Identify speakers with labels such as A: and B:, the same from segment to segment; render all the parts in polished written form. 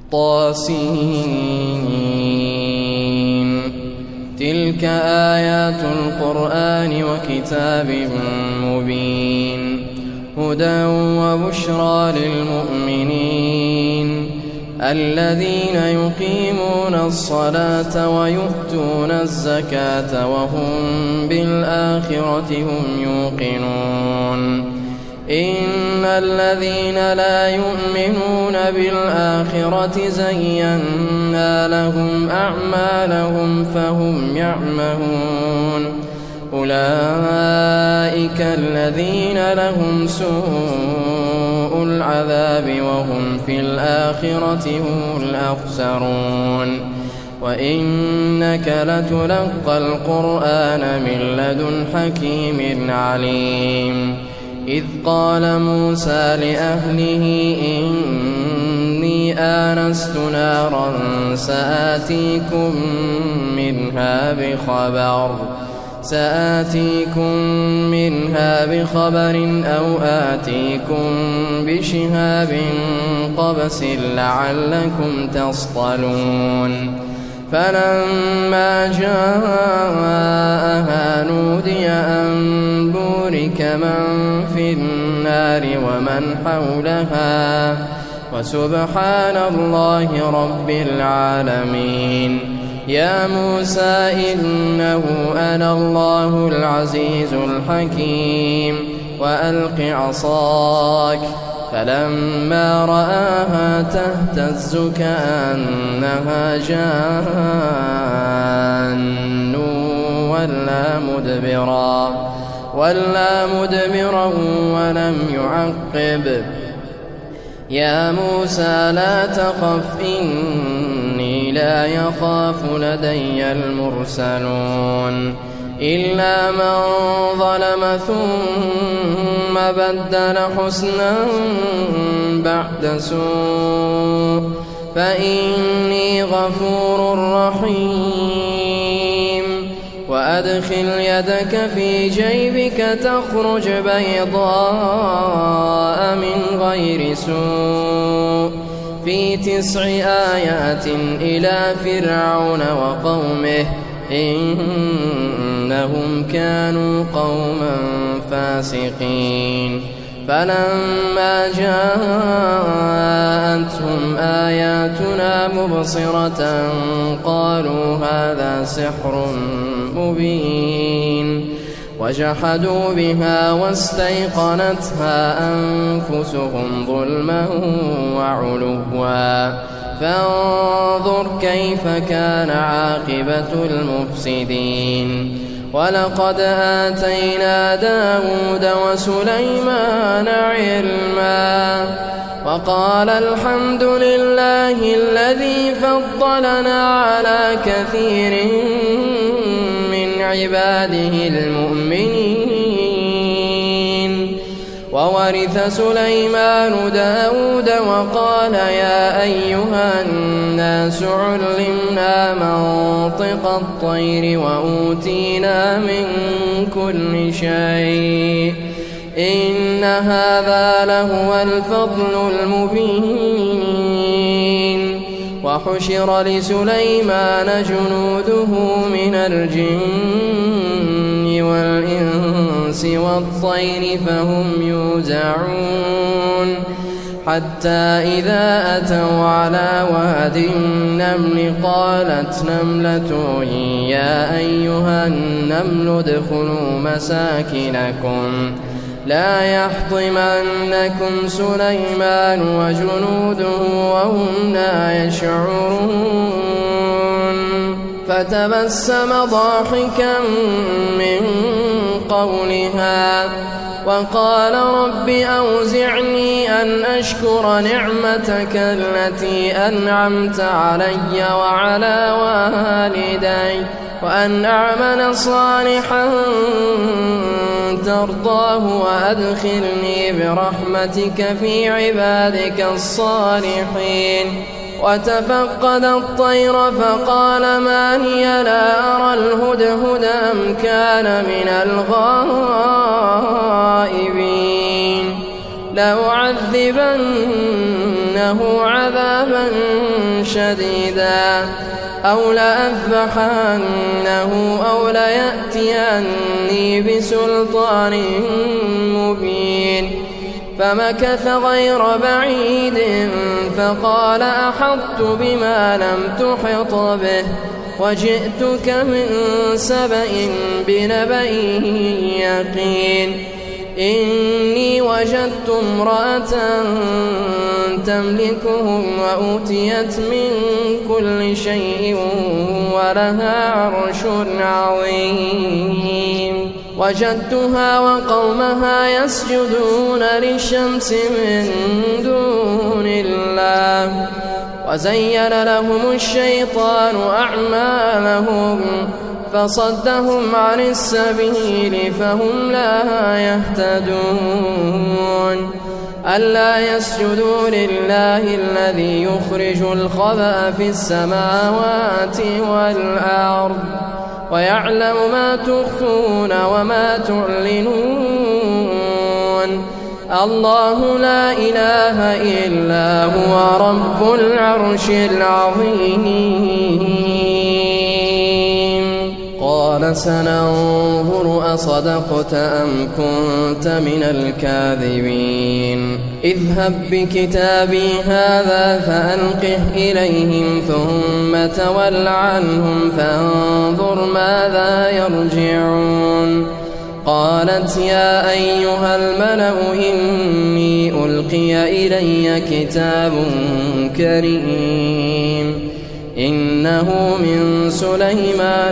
A: طاسين. تلك آيات القرآن وكتاب مبين هدى وبشرى للمؤمنين الذين يقيمون الصلاة ويؤتون الزكاة وهم بالآخرة هم يوقنون. إن الذين لا يؤمنون بالآخرة زينا لهم أعمالهم فهم يعمهون. أولئك الذين لهم سوء العذاب وهم في الآخرة هم الأخسرون. وإنك لتلقى القرآن من لدن حكيم عليم. إذ قال موسى لأهله إني آنست نارا سآتيكم منها بخبر أو آتيكم بشهاب قبس لعلكم تصطلون. فلما جاءها نودي أن بورك من في النار ومن حولها وسبحان الله رب العالمين. يا موسى إنه أنا الله العزيز الحكيم وألق عصاك. فلما رآها تهتز كأنها جان ولا مدبرا ولم يعقب. يا موسى لا تخف إني لا يخاف لدي المرسلون. إلا من ظلم ثم بدل حسنا بعد سوء فإني غفور رحيم. وأدخل يدك في جيبك تخرج بيضاء من غير سوء في 9 آيات إلى فرعون وقومه إنهم كانوا قوما فاسقين. فلما جاءتهم آياتنا مبصرة قالوا هذا سحر مبين. وجحدوا بها واستيقنتها أنفسهم ظلما وعلوا. فانظر كيف كان عاقبة المفسدين. ولقد آتينا داود وسليمان علما وقال الحمد لله الذي فضلنا على كثير من عباده المؤمنين. وورث سليمان داود وقال يا أيها الناس علمنا منطق الطير وأوتينا من كل شيء إن هذا لهو الفضل المبين. وحشر لسليمان جنوده من الجن والإنس والطير فهم يوزعون. حتى إذا أتوا على واد النمل قالت نملة يا أيها النمل ادخلوا مساكنكم لا يحطمنكم سليمان وجنوده وهم لا يشعرون. فتبسم ضاحكا من قولها وقال رب أوزعني أن أشكر نعمتك التي أنعمت علي وعلى والدي وأن أعمل صالحا ترضاه وأدخلني برحمتك في عبادك الصالحين. وتفقد الطير فقال ما لي لا أرى الهدهد أم كان من الغائبين لأعذبنه عذابا شديدا أو لأذبحنه أو ليأتيني بسلطان مبين. فمكث غير بعيد فقال أحطت بما لم تحط به وجئتك من سبأ بنبأ يقين. إني وجدت امرأة تملكهم وأوتيت من كل شيء ولها عرش عظيم. وجدتها وقومها يسجدون للشمس من دون الله وزين لهم الشيطان أعمالهم فصدهم عن السبيل فهم لا يهتدون. ألا يسجدوا لله الذي يخرج الخبأ في السماوات والأرض ويعلم ما تخفون وما تعلنون. الله لا إله إلا هو رب العرش العظيم. قال سننظر أصدقت أم كنت من الكاذبين. اذهب بكتابي هذا فألقه إليهم ثم تول عنهم فانظر ماذا يرجعون. قالت يا أيها الملأ إني ألقي إلي كتاب كريم إنه من سليمان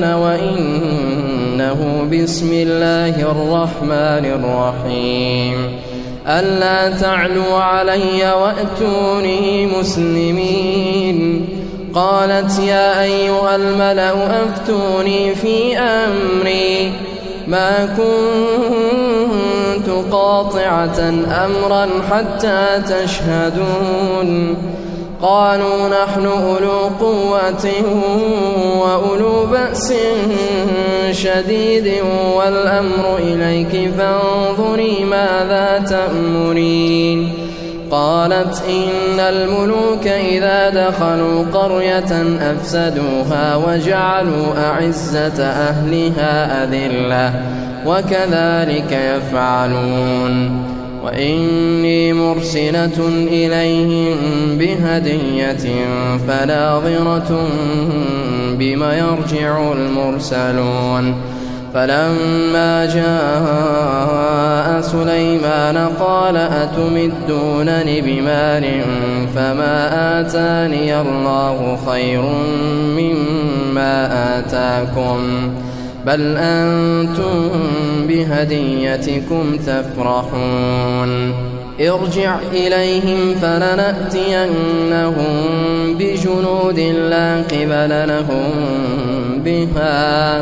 A: وإنه بسم الله الرحمن الرحيم. ألا تعلوا علي وأتوني مسلمين. قالت يا أيها الملأ أفتوني في أمري ما كنت قاطعة أمرا حتى تشهدون. قالوا نحن أولو قوة وأولو بأس شديد والأمر إليك فانظري ماذا تأمرين. قالت إن الملوك إذا دخلوا قرية أفسدوها وجعلوا أعزة أهلها أذلة وكذلك يفعلون. وإني مرسلة إليهم بهدية فناظرة بما يرجع المرسلون. فلما جاء سليمان قال أتمدونني بمال فما آتاني الله خير مما آتاكم بل أنتم بهديتكم تفرحون. ارجع إليهم فلنأتينهم بجنود لا قبل لهم بها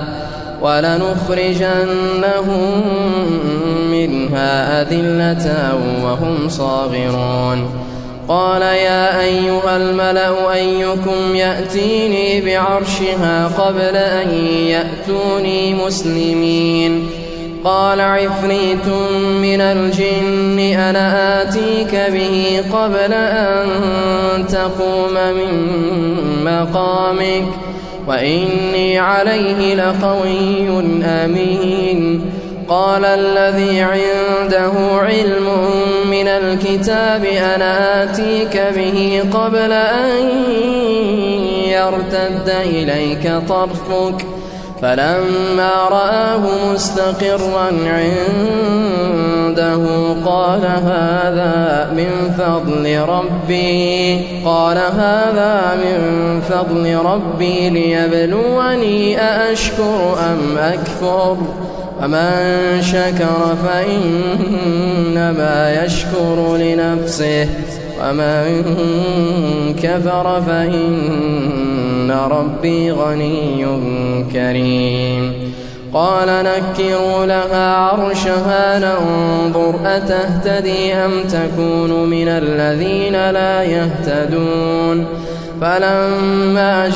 A: ولنخرجنهم منها أذلة وهم صاغرون. قال يا أيها الملأ أيكم يأتيني بعرشها قبل أن يأتوني مسلمين. قال عفريت من الجن أنا آتيك به قبل أن تقوم من مقامك وإني عليه لقوي أمين. قال الذي عنده علم من الكتاب أنا آتيك به قبل أن يرتد إليك طرفك فلما رآه مستقرا عنده قال هذا من فضل ربي ليبلوني أأشكر أم أكفر ومن شكر فإنما يشكر لنفسه ومن كفر فإن ربي غني كريم. قال نكروا لها عرشها ننظر أتهتدي أم تكون من الذين لا يهتدون. فلما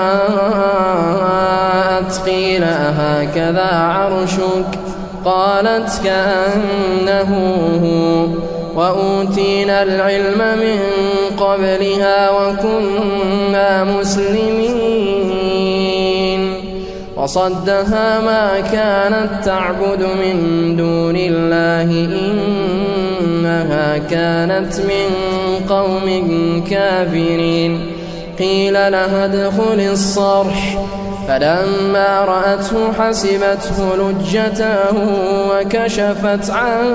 A: جاءت قيل أهكذا عرشك قالت كأنه هو وأوتينا العلم من قبلها وكنا منا مسلمين وصدها ما كانت تعبد من دون الله إنها كانت من قوم كافرين قيل لها ادخل الصرح فلما رأته حسبته لجة وكشفت عن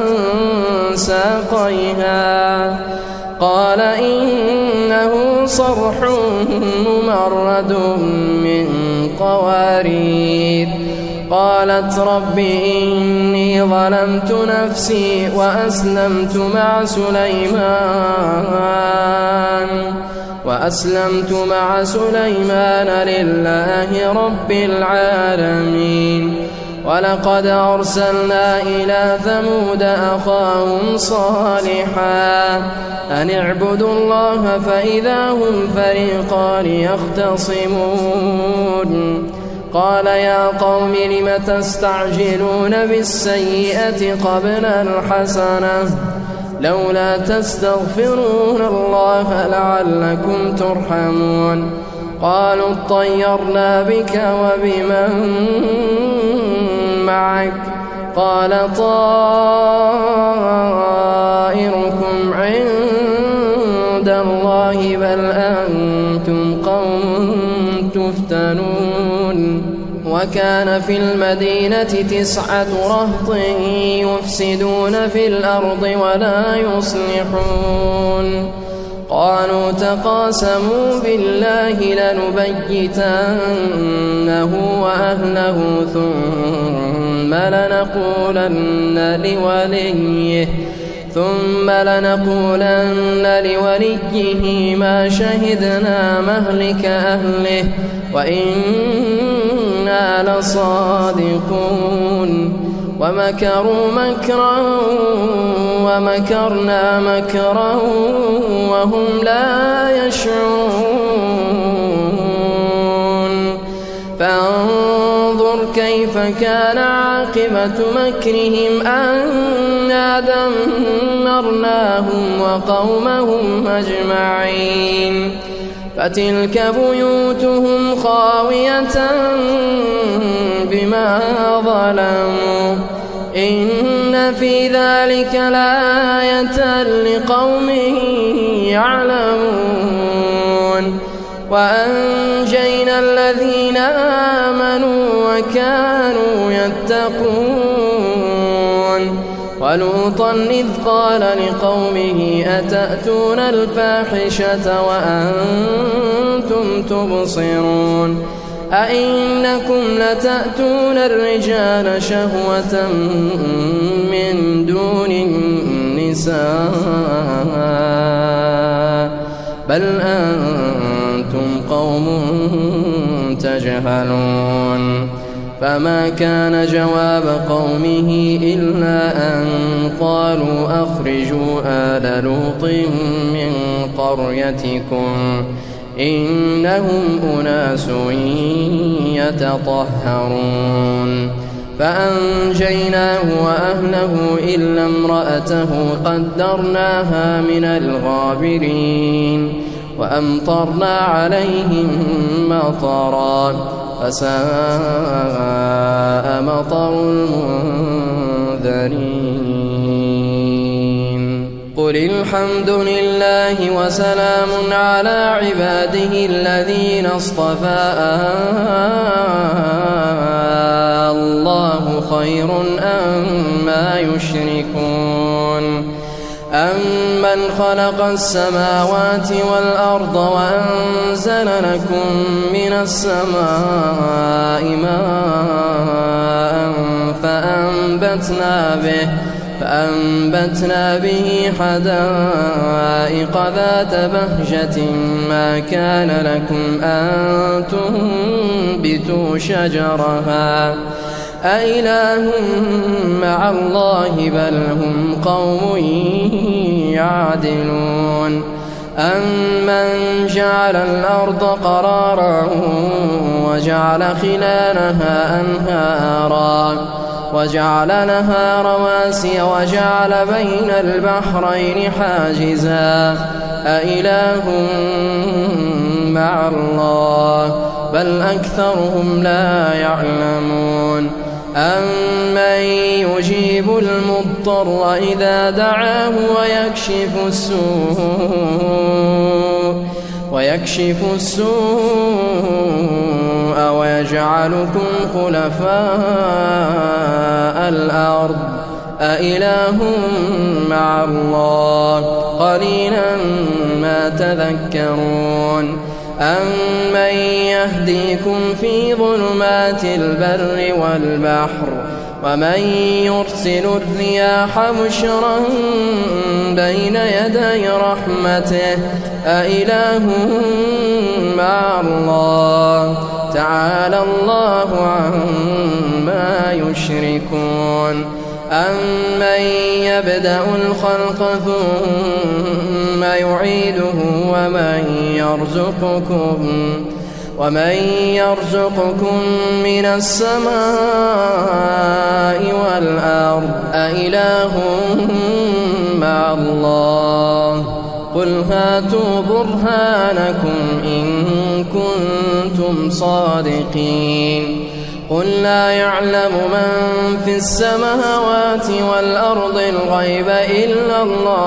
A: ساقيها قال إنه صرح ممرد من قوارير قالت رب إني ظلمت نفسي وأسلمت مع سليمان لله رب العالمين ولقد أرسلنا إلى ثمود أخاهم صالحا أن اعبدوا الله فإذا هم فريقان يختصمون قال يا قوم لم تستعجلون بالسيئة قبل الحسنة لولا تستغفرون الله لعلكم ترحمون قالوا اطيرنا بك وبمن معك قال طائركم عند الله بل أنتم قوم تفتنون وكان في المدينة 9 رهط يفسدون في الأرض ولا يصلحون قالوا تقاسموا بالله لنبيتنه وأهله ثم لنقولن لوليه ما شهدنا مهلك أهله وإنا لصادقون ومكروا مكرا ومكرنا مكرا وهم لا يشعرون فانظر كيف كان عاقبة مكرهم أنا دمرناهم وقومهم أجمعين فتلك بيوتهم خاوية بما ظلموا إن في ذلك لآية لقوم يعلمون وأنجينا الذين آمنوا وكانوا يتقون ولوطا إذ قال لقومه أتأتون الفاحشة وأنتم تبصرون أئنكم لتأتون الرجال شهوة من دون النساء بل أنتم قوم تجهلون فما كان جواب قومه إلا أن قالوا أخرجوا آل لوط من قريتكم إنهم أناس يتطهرون فأنجيناه وأهله إلا امرأته قدرناها من الغابرين وأمطرنا عليهم مطرا فساء مطر المنذرين قل الحمد لله وسلام على عباده الذين اصطفى الله خير أما يشركون أمن خلق السماوات والأرض وأنزل لكم من السماء ماء فأنبتنا به حدائق ذات بهجة ما كان لكم أن تنبتوا شجرها أإله مع الله بل هم قوم يعدلون أمن جعل الأرض قرارا وجعل خلالها أنهارا وجعل لها رواسي وجعل بين البحرين حاجزا أإله مع الله بل أكثرهم لا يعلمون أمن يجيب المضطر إذا دعاه ويكشف السوء ويجعلكم خلفاء الأرض أإله مع الله قليلا ما تذكرون أمن يهديكم في ظلمات البر والبحر ومن يرسل الرياح بشرا بين يدي رحمته أإله مع الله تعالى الله عما يشركون أمن يبدأ الخلق ثم يعيده ومن يرزقكم من السماء والأرض أإله مع الله قل هاتوا برهانكم إن كنتم صادقين قل لا يعلم من في السماوات والأرض الغيب إلا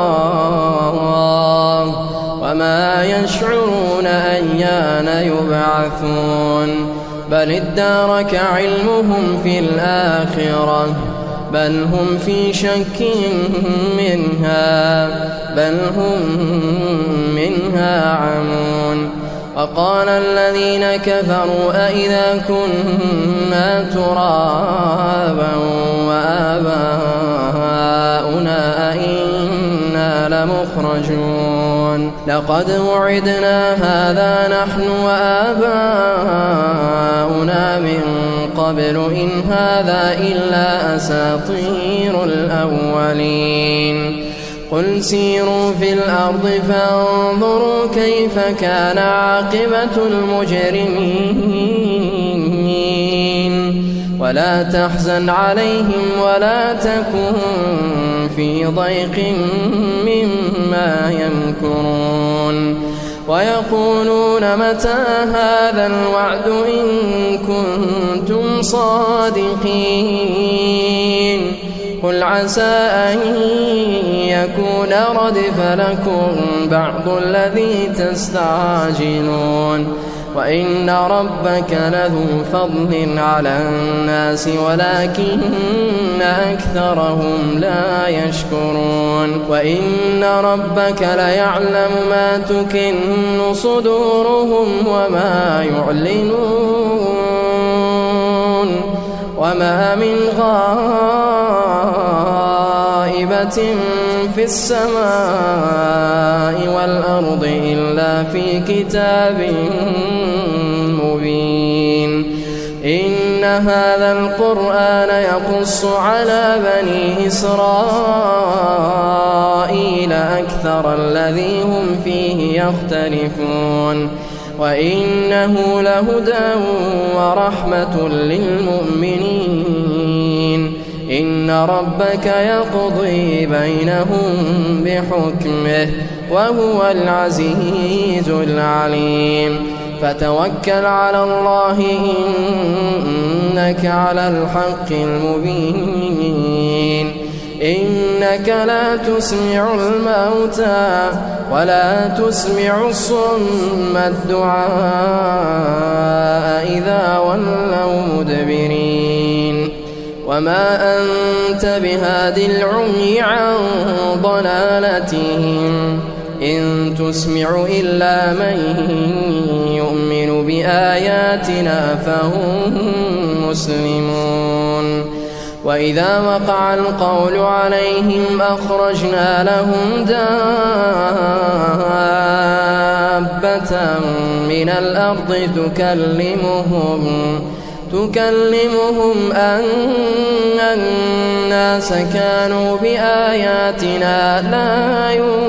A: الله وما يشعرون أيان يبعثون بل ادارك علمهم في الآخرة بل هم في شك منها بل هم منها عمون وقال الذين كفروا أئذا كنا ترابا وآباؤنا أئنا لمخرجون لقد وعدنا هذا نحن وآباؤنا من قبل إن هذا إلا أساطير الأولين قل سيروا في الأرض فانظروا كيف كان عاقبة المجرمين ولا تحزن عليهم ولا تكن في ضيق مما يمكرون ويقولون متى هذا الوعد إن كنتم صادقين قل عسى أن يكون ردف لكم بعض الذي تستعجلون وإن ربك لذو فضل على الناس ولكن أكثرهم لا يشكرون وإن ربك ليعلم ما تكن صدورهم وما يعلنون وما من غائبة في السماء والأرض إلا في كتاب مبين إن هذا القرآن يقص على بني إسرائيل أكثر الذي هم فيه يختلفون وإنه لهدى ورحمة للمؤمنين إن ربك يقضي بينهم بحكمه وهو العزيز العليم فتوكل على الله إنك على الحق المبين إنك لا تسمع الموتى ولا تسمع الصم الدعاء إذا ولوا مدبرين وما أنت بهاد العمي عن ضلالتهم إن تسمع إلا من يؤمن بآياتنا فهم مسلمون وإذا وقع القول عليهم أخرجنا لهم دابة من الأرض تكلمهم أن الناس كانوا بآياتنا لا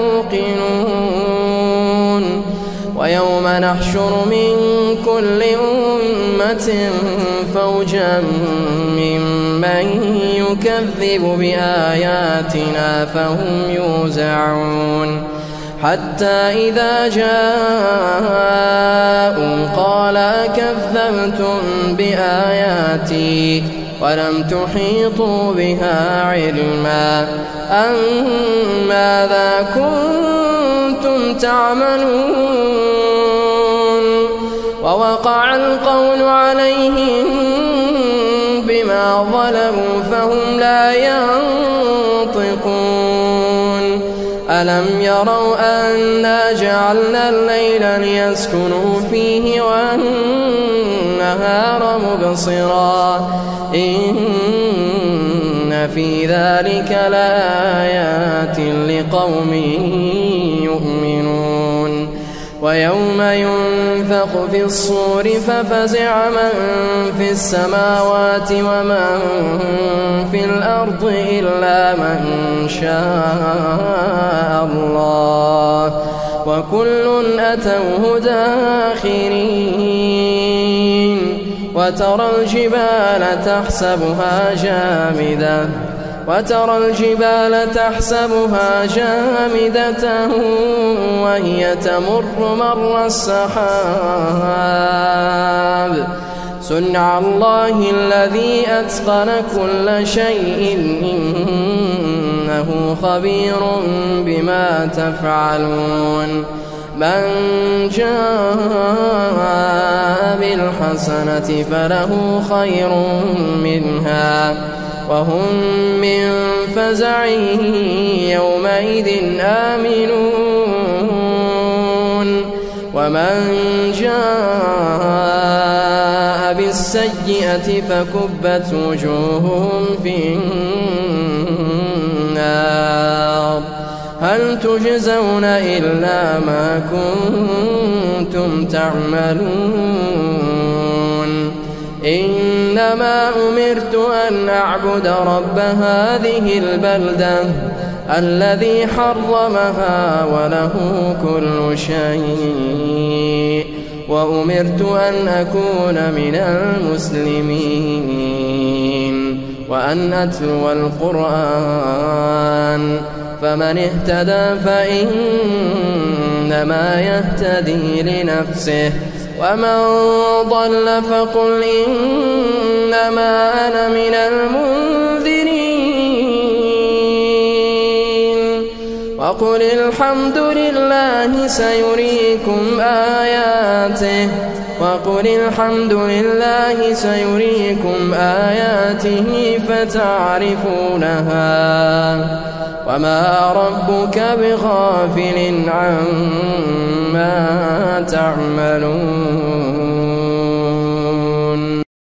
A: يوقنون ويوم نحشر من كل أمة فوجا ممن يكذب بآياتنا فهم يوزعون حتى إذا جاء قال كذبتم بآياتي ولم تحيطوا بها علما أم ماذا كنتم تعملون ووقع القول عليهم بما ظلموا فهم لا ينطقون ألم يروا أنا جعلنا الليل ليسكنوا فيه والنهار مبصرا إن في ذلك لآيات لقوم يؤمنون ويوم ينفخ في الصور ففزع من في السماوات ومن في الأرض إلا من شاء الله وكل أتوه داخرين وترى الجبال تحسبها جامدة وهي تمر مر السحاب صنع الله الذي أتقن كل شيء إنه خبير بما تفعلون من جاء بالحسنة فله خير منها وهم من فزع يومئذ آمنون ومن جاء بالسيئة فكبت وجوههم في النار هل تجزون إلا ما كنتم تعملون إنما أمرت أن أعبد رب هذه البلدة الذي حرمها وله كل شيء وأمرت أن أكون من المسلمين وأن أتلو القرآن فمن اهتدى فإنما يهتدي لنفسه ومن ضل فقل إنما أنا من المنذرين وقل الحمد لله سيريكم آياته فتعرفونها وما ربك بغافل عما تعملون